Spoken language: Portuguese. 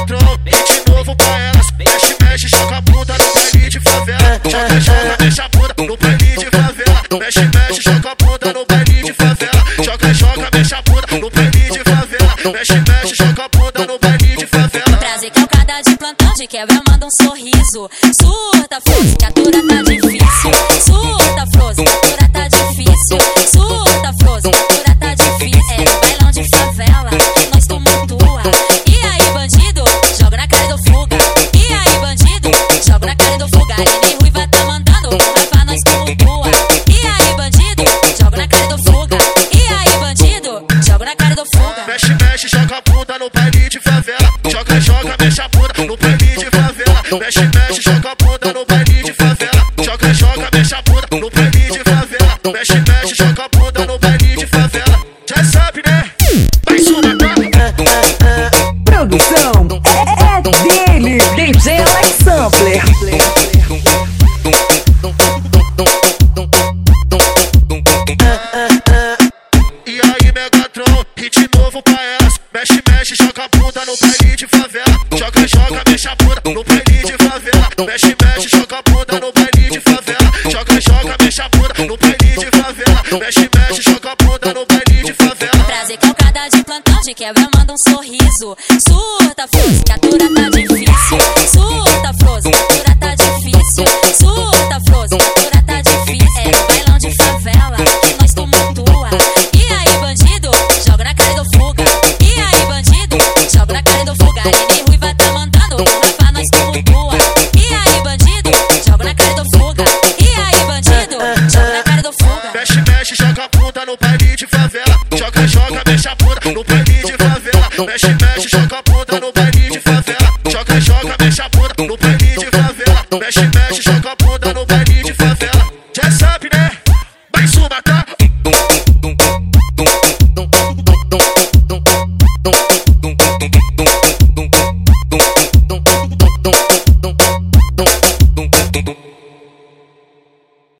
Megatron, hit novo pra elas. Mexe, mexe, joga a bunda no baile de favela. Joga, joga, mexe a bunda no baile de favela. Mexe, mexe, joga a bunda no baile de favela. Joga, joga, mexe a bunda no baile de favela. Mexe, mexe, joga a bunda no baile de favela. Prazer calcada de plantão, de quebra manda um sorriso. Surta, flose, que a dura tá difícil. Surta, flose, que a dura tá difícil. Surta, flose, que a dura tá difícil. É no bailão de favela que nós tumultua. E aí, bandido, joga na cara do fuga. E aí, bandido, joga na cara do fuga. Aline Ruiva tá mandando, vai pra nós tumultua. E aí, bandido, joga na cara do fuga. E aí, bandido, joga na cara do fuga. Mexe, mexe, joga a bunda no baile de favela. Joga, joga, mexe a bunda no baile de favela. Mexe, mexe, joga a bunda no baile de favela. Joga, joga, mexe a bunda no baile de favela. Mexe, mexe, joga a bunda no baile de favela. Já sabe, né? Vai sumar, Produção é dele, DJ Alex Sampler. E aí, Megatron, hit novo pra elas. Mexe, mexe, joga a bunda no baile de favela. Joga, joga, mexe a bunda no baile de favela. Mexe, mexe, joga a bunda no baile de favela. Joga, joga, mexe a bunda no baile de favela. Mexe, mexe, joga a bunda no baile de favela. Prazer calcada de plantão, de quebra manda um sorriso. Surta, flose, que a dura tá difícil. Surta, flose, que a dura tá difícil. Surta, flose, que a dura tá difícil. É no bailão de favela que nós tumultua. E aí, bandido, joga na cara do fuga. E aí, bandido, joga na cara do fuga. Aline Ruiva tá mandando, vai pra nós tumultua. E aí, bandido, joga na cara do fuga. E aí, bandido, joga na cara do fuga. Mexe, mexe, joga a bunda no baile de favela. Joga, joga, mexe a bunda no baile de favela. Mexe, mexe, joga a bunda no baile de favela. Joga, joga, mexe a bunda no baile de favela. Mexe, mexe, joga a bunda no baile